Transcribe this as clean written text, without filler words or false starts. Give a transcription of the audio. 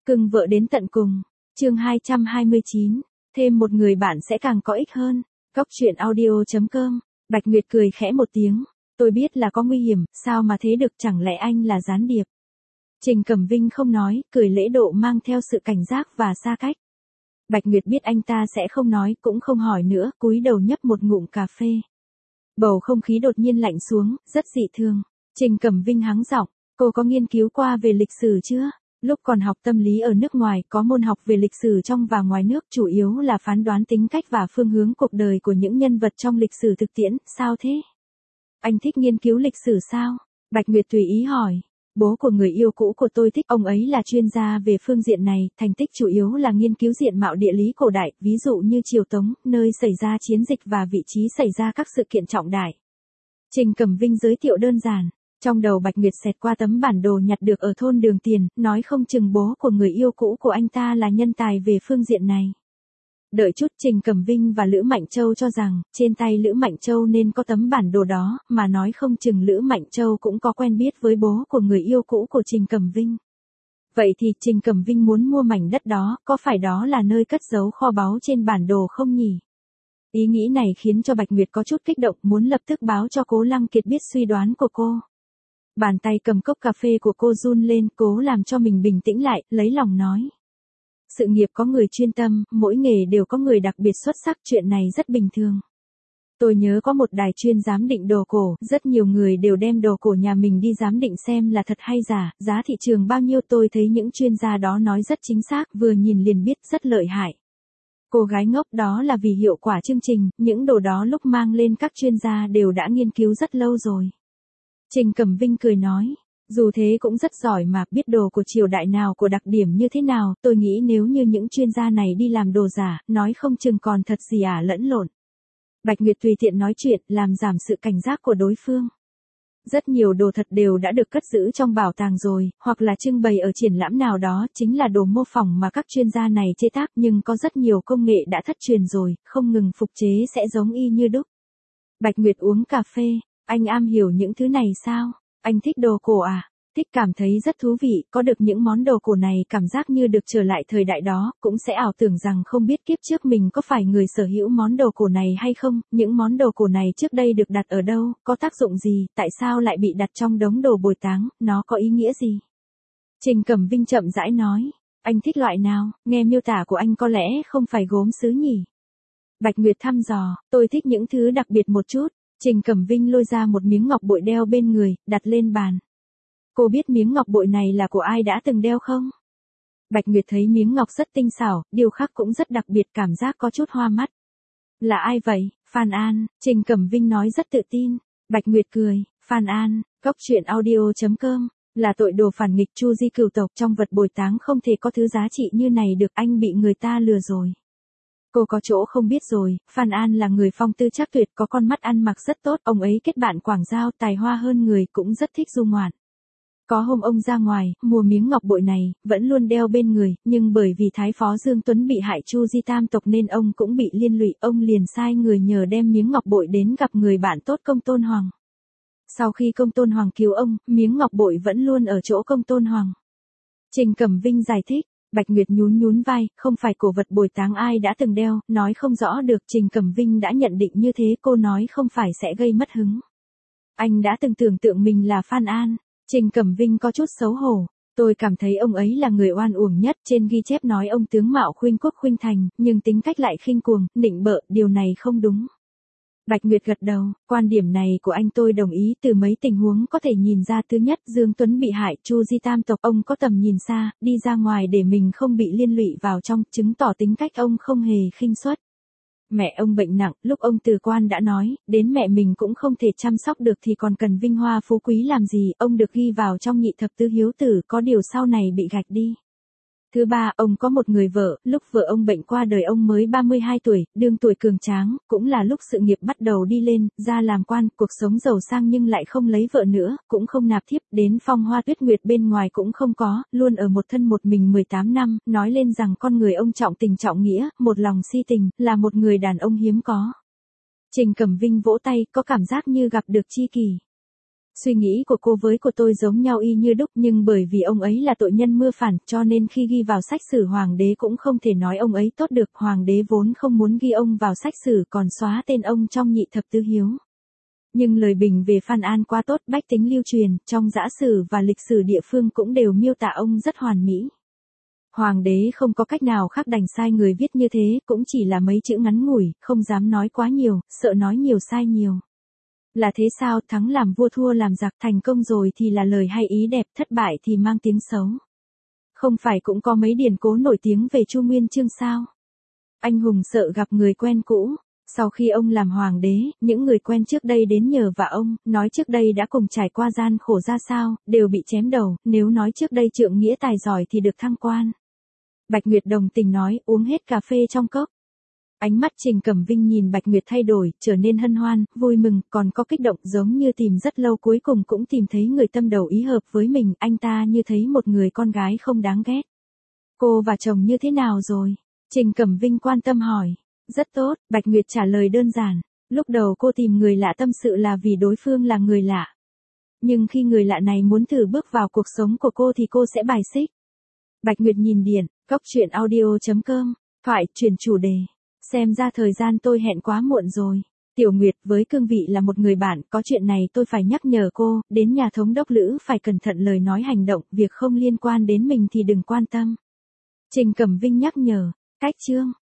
Cưng vợ đến tận cùng. Chương 229. Thêm một người bạn sẽ càng có ích hơn. Góc truyện audio.com. Bạch Nguyệt cười khẽ một tiếng. Tôi biết là có nguy hiểm, sao mà thế được, chẳng lẽ anh là gián điệp? Trình Cẩm Vinh không nói, cười lễ độ mang theo sự cảnh giác và xa cách. Bạch Nguyệt biết anh ta sẽ không nói, cũng không hỏi nữa, cúi đầu nhấp một ngụm cà phê. Bầu không khí đột nhiên lạnh xuống, rất dị thường. Trình Cẩm Vinh hắng giọng, cô có nghiên cứu qua về lịch sử chưa? Lúc còn học tâm lý ở nước ngoài, có môn học về lịch sử trong và ngoài nước, chủ yếu là phán đoán tính cách và phương hướng cuộc đời của những nhân vật trong lịch sử thực tiễn, sao thế? Anh thích nghiên cứu lịch sử sao? Bạch Nguyệt tùy ý hỏi. Bố của người yêu cũ của tôi thích, ông ấy là chuyên gia về phương diện này, thành tích chủ yếu là nghiên cứu diện mạo địa lý cổ đại, ví dụ như triều Tống, nơi xảy ra chiến dịch và vị trí xảy ra các sự kiện trọng đại. Trình Cẩm Vinh giới thiệu đơn giản. Trong đầu Bạch Nguyệt xẹt qua tấm bản đồ nhặt được ở thôn Đường Tiền, nói không chừng bố của người yêu cũ của anh ta là nhân tài về phương diện này. Đợi chút, Trình Cẩm Vinh và Lữ Mạnh Châu cho rằng, trên tay Lữ Mạnh Châu nên có tấm bản đồ đó, mà nói không chừng Lữ Mạnh Châu cũng có quen biết với bố của người yêu cũ của Trình Cẩm Vinh. Vậy thì Trình Cẩm Vinh muốn mua mảnh đất đó, có phải đó là nơi cất giấu kho báu trên bản đồ không nhỉ? Ý nghĩ này khiến cho Bạch Nguyệt có chút kích động, muốn lập tức báo cho Cố Lăng Kiệt biết suy đoán của cô. Bàn tay cầm cốc cà phê của cô run lên, cố làm cho mình bình tĩnh lại, lấy lòng nói. Sự nghiệp có người chuyên tâm, mỗi nghề đều có người đặc biệt xuất sắc, chuyện này rất bình thường. Tôi nhớ có một đài chuyên giám định đồ cổ, rất nhiều người đều đem đồ cổ nhà mình đi giám định xem là thật hay giả, giá thị trường bao nhiêu, tôi thấy những chuyên gia đó nói rất chính xác, vừa nhìn liền biết, rất lợi hại. Cô gái ngốc, đó là vì hiệu quả chương trình, những đồ đó lúc mang lên các chuyên gia đều đã nghiên cứu rất lâu rồi. Trình Cẩm Vinh cười nói, dù thế cũng rất giỏi mà, biết đồ của triều đại nào của đặc điểm như thế nào, tôi nghĩ nếu như những chuyên gia này đi làm đồ giả, nói không chừng còn thật gì lẫn lộn. Bạch Nguyệt tùy tiện nói chuyện, làm giảm sự cảnh giác của đối phương. Rất nhiều đồ thật đều đã được cất giữ trong bảo tàng rồi, hoặc là trưng bày ở triển lãm nào đó, chính là đồ mô phỏng mà các chuyên gia này chế tác, nhưng có rất nhiều công nghệ đã thất truyền rồi, không ngừng phục chế sẽ giống y như đúc. Bạch Nguyệt uống cà phê, anh am hiểu những thứ này sao? Anh thích đồ cổ à? Thích, cảm thấy rất thú vị, có được những món đồ cổ này cảm giác như được trở lại thời đại đó, cũng sẽ ảo tưởng rằng không biết kiếp trước mình có phải người sở hữu món đồ cổ này hay không, những món đồ cổ này trước đây được đặt ở đâu, có tác dụng gì, tại sao lại bị đặt trong đống đồ bồi táng, nó có ý nghĩa gì? Trình Cẩm Vinh chậm rãi nói, anh thích loại nào, nghe miêu tả của anh có lẽ không phải gốm sứ nhỉ? Bạch Nguyệt thăm dò, tôi thích những thứ đặc biệt một chút. Trình Cẩm Vinh lôi ra một miếng ngọc bội đeo bên người, đặt lên bàn. Cô biết miếng ngọc bội này là của ai đã từng đeo không? Bạch Nguyệt thấy miếng ngọc rất tinh xảo, điêu khắc cũng rất đặc biệt, cảm giác có chút hoa mắt. Là ai vậy? Phan An, Trình Cẩm Vinh nói rất tự tin. Bạch Nguyệt cười, Phan An, góc truyện audio.com, là tội đồ phản nghịch Chu Di cửu tộc, trong vật bồi táng không thể có thứ giá trị như này được, anh bị người ta lừa rồi. Cô có chỗ không biết rồi, Phan An là người phong tư trác tuyệt, có con mắt ăn mặc rất tốt, ông ấy kết bạn quảng giao, tài hoa hơn người, cũng rất thích du ngoạn. Có hôm ông ra ngoài, mua miếng ngọc bội này, vẫn luôn đeo bên người, nhưng bởi vì Thái Phó Dương Tuấn bị hại Chu Di tam tộc nên ông cũng bị liên lụy, ông liền sai người nhờ đem miếng ngọc bội đến gặp người bạn tốt Công Tôn Hoàng. Sau khi Công Tôn Hoàng cứu ông, miếng ngọc bội vẫn luôn ở chỗ Công Tôn Hoàng. Trình Cẩm Vinh giải thích. Bạch Nguyệt nhún vai, không phải cổ vật bồi táng ai đã từng đeo, nói không rõ được, Trình Cẩm Vinh đã nhận định như thế, cô nói không phải sẽ gây mất hứng. Anh đã từng tưởng tượng mình là Phan An. Trình Cẩm Vinh có chút xấu hổ. Tôi cảm thấy ông ấy là người oan uổng nhất, trên ghi chép nói ông tướng mạo khuynh quốc khuynh thành, nhưng tính cách lại khinh cuồng, nịnh bợ, điều này không đúng. Bạch Nguyệt gật đầu, quan điểm này của anh tôi đồng ý, từ mấy tình huống có thể nhìn ra, thứ nhất, Dương Tuấn bị hại, Chu Di tam tộc, ông có tầm nhìn xa, đi ra ngoài để mình không bị liên lụy vào trong, chứng tỏ tính cách ông không hề khinh suất. Mẹ ông bệnh nặng, lúc ông từ quan đã nói, đến mẹ mình cũng không thể chăm sóc được thì còn cần vinh hoa phú quý làm gì, ông được ghi vào trong nhị thập tứ hiếu tử, có điều sau này bị gạch đi. Thứ ba, ông có một người vợ, lúc vợ ông bệnh qua đời ông mới 32 tuổi, đương tuổi cường tráng, cũng là lúc sự nghiệp bắt đầu đi lên, ra làm quan, cuộc sống giàu sang nhưng lại không lấy vợ nữa, cũng không nạp thiếp, đến phong hoa tuyết nguyệt bên ngoài cũng không có, luôn ở một thân một mình 18 năm, nói lên rằng con người ông trọng tình trọng nghĩa, một lòng si tình, là một người đàn ông hiếm có. Trình Cẩm Vinh vỗ tay, có cảm giác như gặp được tri kỷ. Suy nghĩ của cô với của tôi giống nhau y như đúc, nhưng bởi vì ông ấy là tội nhân mưa phản cho nên khi ghi vào sách sử hoàng đế cũng không thể nói ông ấy tốt được. Hoàng đế vốn không muốn ghi ông vào sách sử còn xóa tên ông trong nhị thập tứ hiếu. Nhưng lời bình về Phan An quá tốt, bách tính lưu truyền, trong giã sử và lịch sử địa phương cũng đều miêu tả ông rất hoàn mỹ. Hoàng đế không có cách nào khác đành sai người viết như thế, cũng chỉ là mấy chữ ngắn ngủi, không dám nói quá nhiều, sợ nói nhiều sai nhiều. Là thế sao, thắng làm vua thua làm giặc, thành công rồi thì là lời hay ý đẹp, thất bại thì mang tiếng xấu. Không phải cũng có mấy điển cố nổi tiếng về Chu Nguyên Chương sao? Anh hùng sợ gặp người quen cũ. Sau khi ông làm hoàng đế, những người quen trước đây đến nhờ vả ông, nói trước đây đã cùng trải qua gian khổ ra sao, đều bị chém đầu, nếu nói trước đây trượng nghĩa tài giỏi thì được thăng quan. Bạch Nguyệt đồng tình nói, uống hết cà phê trong cốc. Ánh mắt Trình Cẩm Vinh nhìn Bạch Nguyệt thay đổi, trở nên hân hoan, vui mừng, còn có kích động giống như tìm rất lâu cuối cùng cũng tìm thấy người tâm đầu ý hợp với mình, anh ta như thấy một người con gái không đáng ghét. Cô và chồng như thế nào rồi? Trình Cẩm Vinh quan tâm hỏi. Rất tốt, Bạch Nguyệt trả lời đơn giản. Lúc đầu cô tìm người lạ tâm sự là vì đối phương là người lạ. Nhưng khi người lạ này muốn thử bước vào cuộc sống của cô thì cô sẽ bài xích. Bạch Nguyệt nhìn điện, goctruyện.audio.com, thoại, chuyển chủ đề. Xem ra thời gian tôi hẹn quá muộn rồi. Tiểu Nguyệt, với cương vị là một người bạn, có chuyện này tôi phải nhắc nhở cô, đến nhà thống đốc Lữ phải cẩn thận lời nói hành động, việc không liên quan đến mình thì đừng quan tâm. Trình Cẩm Vinh nhắc nhở, cách chương.